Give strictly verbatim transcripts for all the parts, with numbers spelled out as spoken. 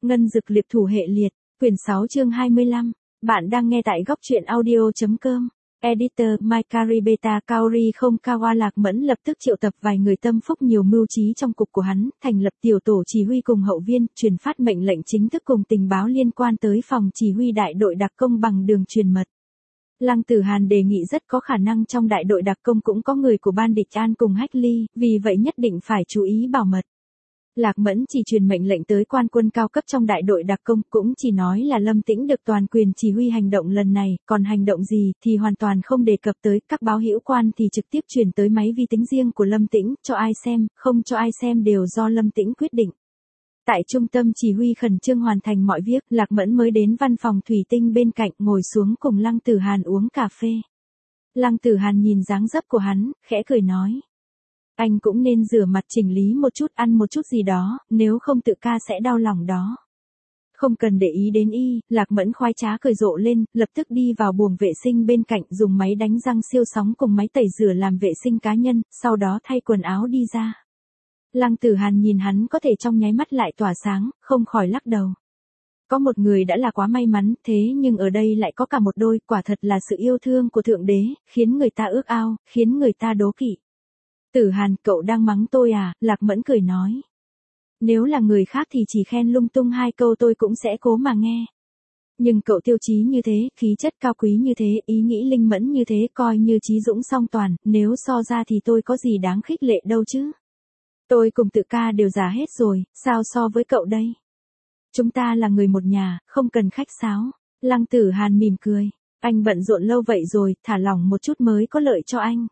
Ngân Dực Liệp Thủ Hệ Liệt, quyển sáu chương hai mươi lăm. Bạn đang nghe tại góc truyện audio chấm com. Editor Maikari Beta Kaori không Kawa Lạc Mẫn lập tức triệu tập vài người tâm phúc nhiều mưu trí trong cục của hắn, thành lập tiểu tổ chỉ huy cùng hậu viên, truyền phát mệnh lệnh chính thức cùng tình báo liên quan tới phòng chỉ huy đại đội đặc công bằng đường truyền mật. Lăng Tử Hàn đề nghị rất có khả năng trong đại đội đặc công cũng có người của ban địch An cùng Hách Ly, vì vậy nhất định phải chú ý bảo mật. Lạc Mẫn chỉ truyền mệnh lệnh tới quan quân cao cấp trong đại đội đặc công, cũng chỉ nói là Lâm Tĩnh được toàn quyền chỉ huy hành động lần này, còn hành động gì thì hoàn toàn không đề cập tới, các báo hữu quan thì trực tiếp truyền tới máy vi tính riêng của Lâm Tĩnh, cho ai xem, không cho ai xem đều do Lâm Tĩnh quyết định. Tại trung tâm chỉ huy khẩn trương hoàn thành mọi việc, Lạc Mẫn mới đến văn phòng thủy tinh bên cạnh ngồi xuống cùng Lăng Tử Hàn uống cà phê. Lăng Tử Hàn nhìn dáng dấp của hắn, khẽ cười nói. Anh cũng nên rửa mặt chỉnh lý một chút, ăn một chút gì đó, nếu không tự ca sẽ đau lòng đó. Không cần để ý đến y, Lạc Mẫn khoái trá cười rộ lên, lập tức đi vào buồng vệ sinh bên cạnh dùng máy đánh răng siêu sóng cùng máy tẩy rửa làm vệ sinh cá nhân, sau đó thay quần áo đi ra. Lăng Tử Hàn nhìn hắn có thể trong nháy mắt lại tỏa sáng, không khỏi lắc đầu. Có một người đã là quá may mắn, thế nhưng ở đây lại có cả một đôi, quả thật là sự yêu thương của Thượng Đế, khiến người ta ước ao, khiến người ta đố kỵ. Tử Hàn, cậu đang mắng tôi à? Lạc Mẫn cười nói. Nếu là người khác thì chỉ khen lung tung hai câu tôi cũng sẽ cố mà nghe. Nhưng cậu tiêu chí như thế, khí chất cao quý như thế, ý nghĩ linh mẫn như thế, coi như trí dũng song toàn, nếu so ra thì tôi có gì đáng khích lệ đâu chứ. Tôi cùng tự ca đều già hết rồi, sao so với cậu đây? Chúng ta là người một nhà, không cần khách sáo. Lăng Tử Hàn mỉm cười. Anh bận rộn lâu vậy rồi, thả lỏng một chút mới có lợi cho anh.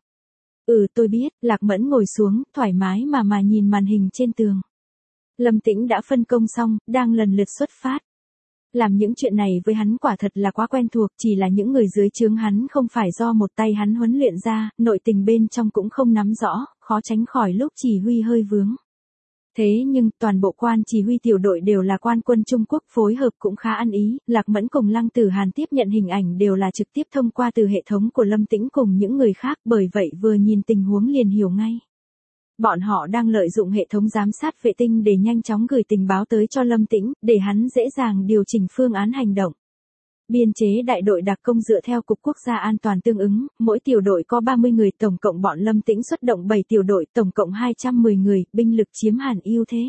Ừ tôi biết, Lạc Mẫn ngồi xuống, thoải mái mà mà nhìn màn hình trên tường. Lâm Tĩnh đã phân công xong, đang lần lượt xuất phát. Làm những chuyện này với hắn quả thật là quá quen thuộc, chỉ là những người dưới trướng hắn không phải do một tay hắn huấn luyện ra, nội tình bên trong cũng không nắm rõ, khó tránh khỏi lúc chỉ huy hơi vướng. Thế nhưng, toàn bộ quan chỉ huy tiểu đội đều là quan quân Trung Quốc, phối hợp cũng khá ăn ý, Lạc Mẫn cùng Lăng Tử Hàn tiếp nhận hình ảnh đều là trực tiếp thông qua từ hệ thống của Lâm Tĩnh cùng những người khác, bởi vậy vừa nhìn tình huống liền hiểu ngay. Bọn họ đang lợi dụng hệ thống giám sát vệ tinh để nhanh chóng gửi tình báo tới cho Lâm Tĩnh, để hắn dễ dàng điều chỉnh phương án hành động. Biên chế đại đội đặc công dựa theo Cục Quốc gia An toàn tương ứng, mỗi tiểu đội có ba mươi người, tổng cộng bọn Lâm Tĩnh xuất động bảy tiểu đội, tổng cộng hai trăm mười người, binh lực chiếm hẳn ưu thế.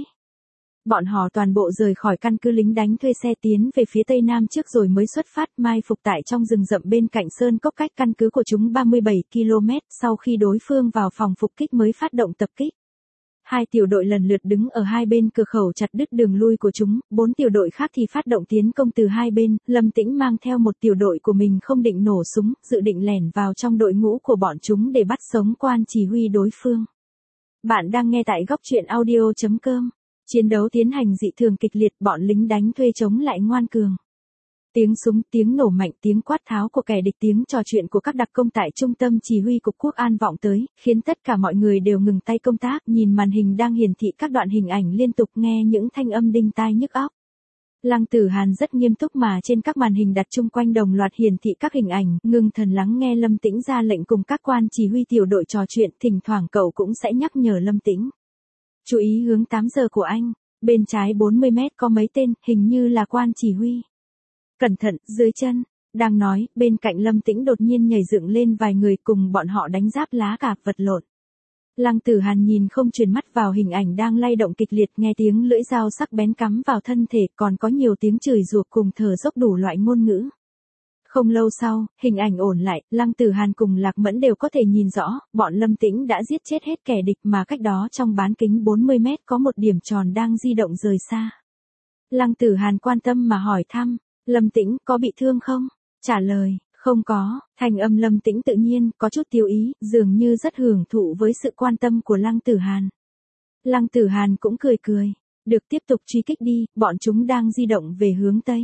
Bọn họ toàn bộ rời khỏi căn cứ lính đánh thuê xe tiến về phía tây nam trước rồi mới xuất phát, mai phục tại trong rừng rậm bên cạnh sơn cốc cách căn cứ của chúng ba mươi bảy ki lô mét, sau khi đối phương vào phòng phục kích mới phát động tập kích. Hai tiểu đội lần lượt đứng ở hai bên cửa khẩu chặt đứt đường lui của chúng, bốn tiểu đội khác thì phát động tiến công từ hai bên, Lâm Tĩnh mang theo một tiểu đội của mình không định nổ súng, dự định lẻn vào trong đội ngũ của bọn chúng để bắt sống quan chỉ huy đối phương. Bạn đang nghe tại góc truyện audio chấm com. Chiến đấu tiến hành dị thường kịch liệt, bọn lính đánh thuê chống lại ngoan cường. Tiếng súng, tiếng nổ mạnh, tiếng quát tháo của kẻ địch, tiếng trò chuyện của các đặc công tại trung tâm chỉ huy Cục Quốc an vọng tới, khiến tất cả mọi người đều ngừng tay công tác, nhìn màn hình đang hiển thị các đoạn hình ảnh liên tục, nghe những thanh âm đinh tai nhức óc. Lăng Tử Hàn rất nghiêm túc mà trên các màn hình đặt chung quanh đồng loạt hiển thị các hình ảnh, ngưng thần lắng nghe Lâm Tĩnh ra lệnh cùng các quan chỉ huy tiểu đội trò chuyện, thỉnh thoảng cậu cũng sẽ nhắc nhở Lâm Tĩnh. Chú ý hướng tám giờ của anh, bên trái bốn mươi mét có mấy tên, hình như là quan chỉ huy. Cẩn thận, dưới chân. Đang nói, bên cạnh Lâm Tĩnh đột nhiên nhảy dựng lên vài người cùng bọn họ đánh giáp lá cả, vật lộn. Lăng Tử Hàn nhìn không chuyển mắt vào hình ảnh đang lay động kịch liệt, nghe tiếng lưỡi dao sắc bén cắm vào thân thể, còn có nhiều tiếng chửi rủa cùng thở dốc đủ loại ngôn ngữ. Không lâu sau, hình ảnh ổn lại, Lăng Tử Hàn cùng Lạc Mẫn đều có thể nhìn rõ, bọn Lâm Tĩnh đã giết chết hết kẻ địch mà cách đó trong bán kính bốn mươi mét có một điểm tròn đang di động rời xa. Lăng Tử Hàn quan tâm mà hỏi thăm, Lâm Tĩnh có bị thương không? Trả lời, không có, thanh âm Lâm Tĩnh tự nhiên, có chút tiêu ý, dường như rất hưởng thụ với sự quan tâm của Lăng Tử Hàn. Lăng Tử Hàn cũng cười cười, được tiếp tục truy kích đi, bọn chúng đang di động về hướng Tây.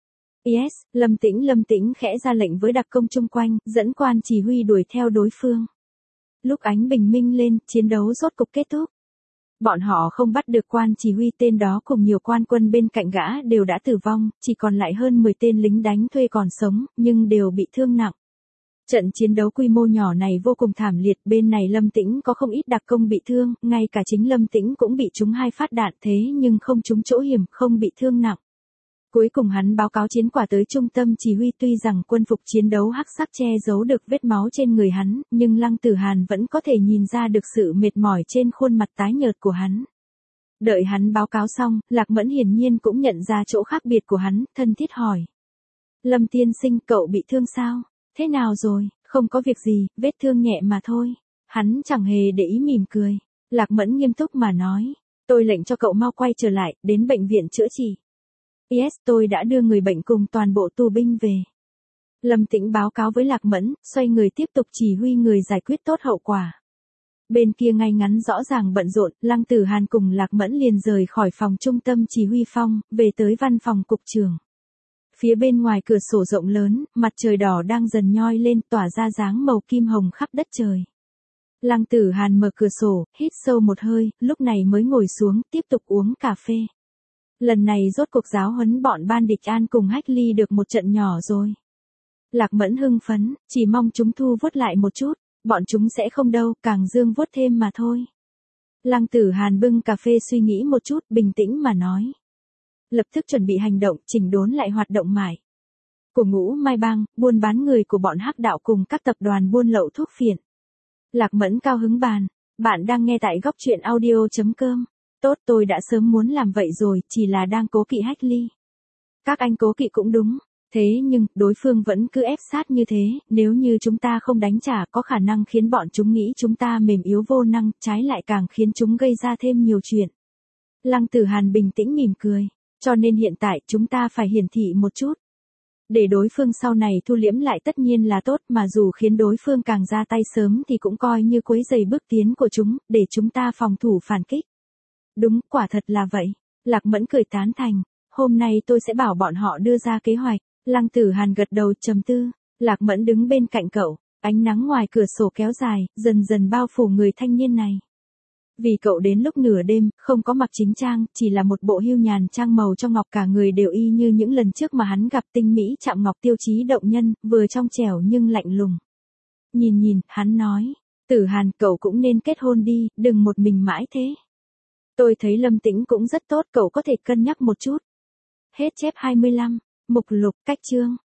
Yes, Lâm Tĩnh Lâm Tĩnh khẽ ra lệnh với đặc công chung quanh, dẫn quan chỉ huy đuổi theo đối phương. Lúc ánh bình minh lên, chiến đấu rốt cục kết thúc. Bọn họ không bắt được quan chỉ huy, tên đó cùng nhiều quan quân bên cạnh gã đều đã tử vong, chỉ còn lại hơn mười tên lính đánh thuê còn sống, nhưng đều bị thương nặng. Trận chiến đấu quy mô nhỏ này vô cùng thảm liệt, bên này Lâm Tĩnh có không ít đặc công bị thương, ngay cả chính Lâm Tĩnh cũng bị trúng hai phát đạn, thế nhưng không trúng chỗ hiểm, không bị thương nặng. Cuối cùng hắn báo cáo chiến quả tới trung tâm chỉ huy, tuy rằng quân phục chiến đấu hắc sắc che giấu được vết máu trên người hắn, nhưng Lăng Tử Hàn vẫn có thể nhìn ra được sự mệt mỏi trên khuôn mặt tái nhợt của hắn. Đợi hắn báo cáo xong, Lạc Mẫn hiển nhiên cũng nhận ra chỗ khác biệt của hắn, thân thiết hỏi. Lâm tiên sinh, cậu bị thương sao? Thế nào rồi? Không có việc gì, vết thương nhẹ mà thôi. Hắn chẳng hề để ý, mỉm cười. Lạc Mẫn nghiêm túc mà nói. Tôi lệnh cho cậu mau quay trở lại, đến bệnh viện chữa trị. Yes, tôi đã đưa người bệnh cùng toàn bộ tù binh về. Lâm Tĩnh báo cáo với Lạc Mẫn, xoay người tiếp tục chỉ huy người giải quyết tốt hậu quả. Bên kia ngay ngắn rõ ràng bận rộn, Lăng Tử Hàn cùng Lạc Mẫn liền rời khỏi phòng trung tâm chỉ huy phong, về tới văn phòng cục trưởng. Phía bên ngoài cửa sổ rộng lớn, mặt trời đỏ đang dần nhoi lên, tỏa ra dáng màu kim hồng khắp đất trời. Lăng Tử Hàn mở cửa sổ, hít sâu một hơi, lúc này mới ngồi xuống, tiếp tục uống cà phê. Lần này rốt cuộc giáo huấn bọn ban địch An cùng Hách Ly được một trận nhỏ rồi. Lạc Mẫn hưng phấn, chỉ mong chúng thu vuốt lại một chút, bọn chúng sẽ không đâu, càng dương vuốt thêm mà thôi. Lăng Tử Hàn bưng cà phê suy nghĩ một chút, bình tĩnh mà nói. Lập tức chuẩn bị hành động, chỉnh đốn lại hoạt động mải. Của Ngũ Mai Bang, buôn bán người của bọn hắc đạo cùng các tập đoàn buôn lậu thuốc phiện. Lạc Mẫn cao hứng bàn, bạn đang nghe tại góc truyện audio chấm com. Tốt, tôi đã sớm muốn làm vậy rồi, chỉ là đang cố kỵ Hách Ly. Các anh cố kỵ cũng đúng, thế nhưng, đối phương vẫn cứ ép sát như thế, nếu như chúng ta không đánh trả có khả năng khiến bọn chúng nghĩ chúng ta mềm yếu vô năng, trái lại càng khiến chúng gây ra thêm nhiều chuyện. Lăng Tử Hàn bình tĩnh mỉm cười, cho nên hiện tại chúng ta phải hiển thị một chút. Để đối phương sau này thu liễm lại tất nhiên là tốt, mà dù khiến đối phương càng ra tay sớm thì cũng coi như quấy rầy bước tiến của chúng, để chúng ta phòng thủ phản kích. Đúng, quả thật là vậy. Lạc Mẫn cười tán thành. Hôm nay tôi sẽ bảo bọn họ đưa ra kế hoạch. Lăng Tử Hàn gật đầu trầm tư. Lạc Mẫn đứng bên cạnh cậu. Ánh nắng ngoài cửa sổ kéo dài, dần dần bao phủ người thanh niên này. Vì cậu đến lúc nửa đêm, không có mặc chính trang, chỉ là một bộ hưu nhàn trang màu cho ngọc, cả người đều y như những lần trước mà hắn gặp, tinh mỹ chạm ngọc, tiêu chí động nhân, vừa trong trẻo nhưng lạnh lùng. Nhìn nhìn, hắn nói. Tử Hàn, cậu cũng nên kết hôn đi, đừng một mình mãi thế. Tôi thấy Lâm Tĩnh cũng rất tốt, cậu có thể cân nhắc một chút. Hết chép hai mươi lăm, mục lục, cách chương.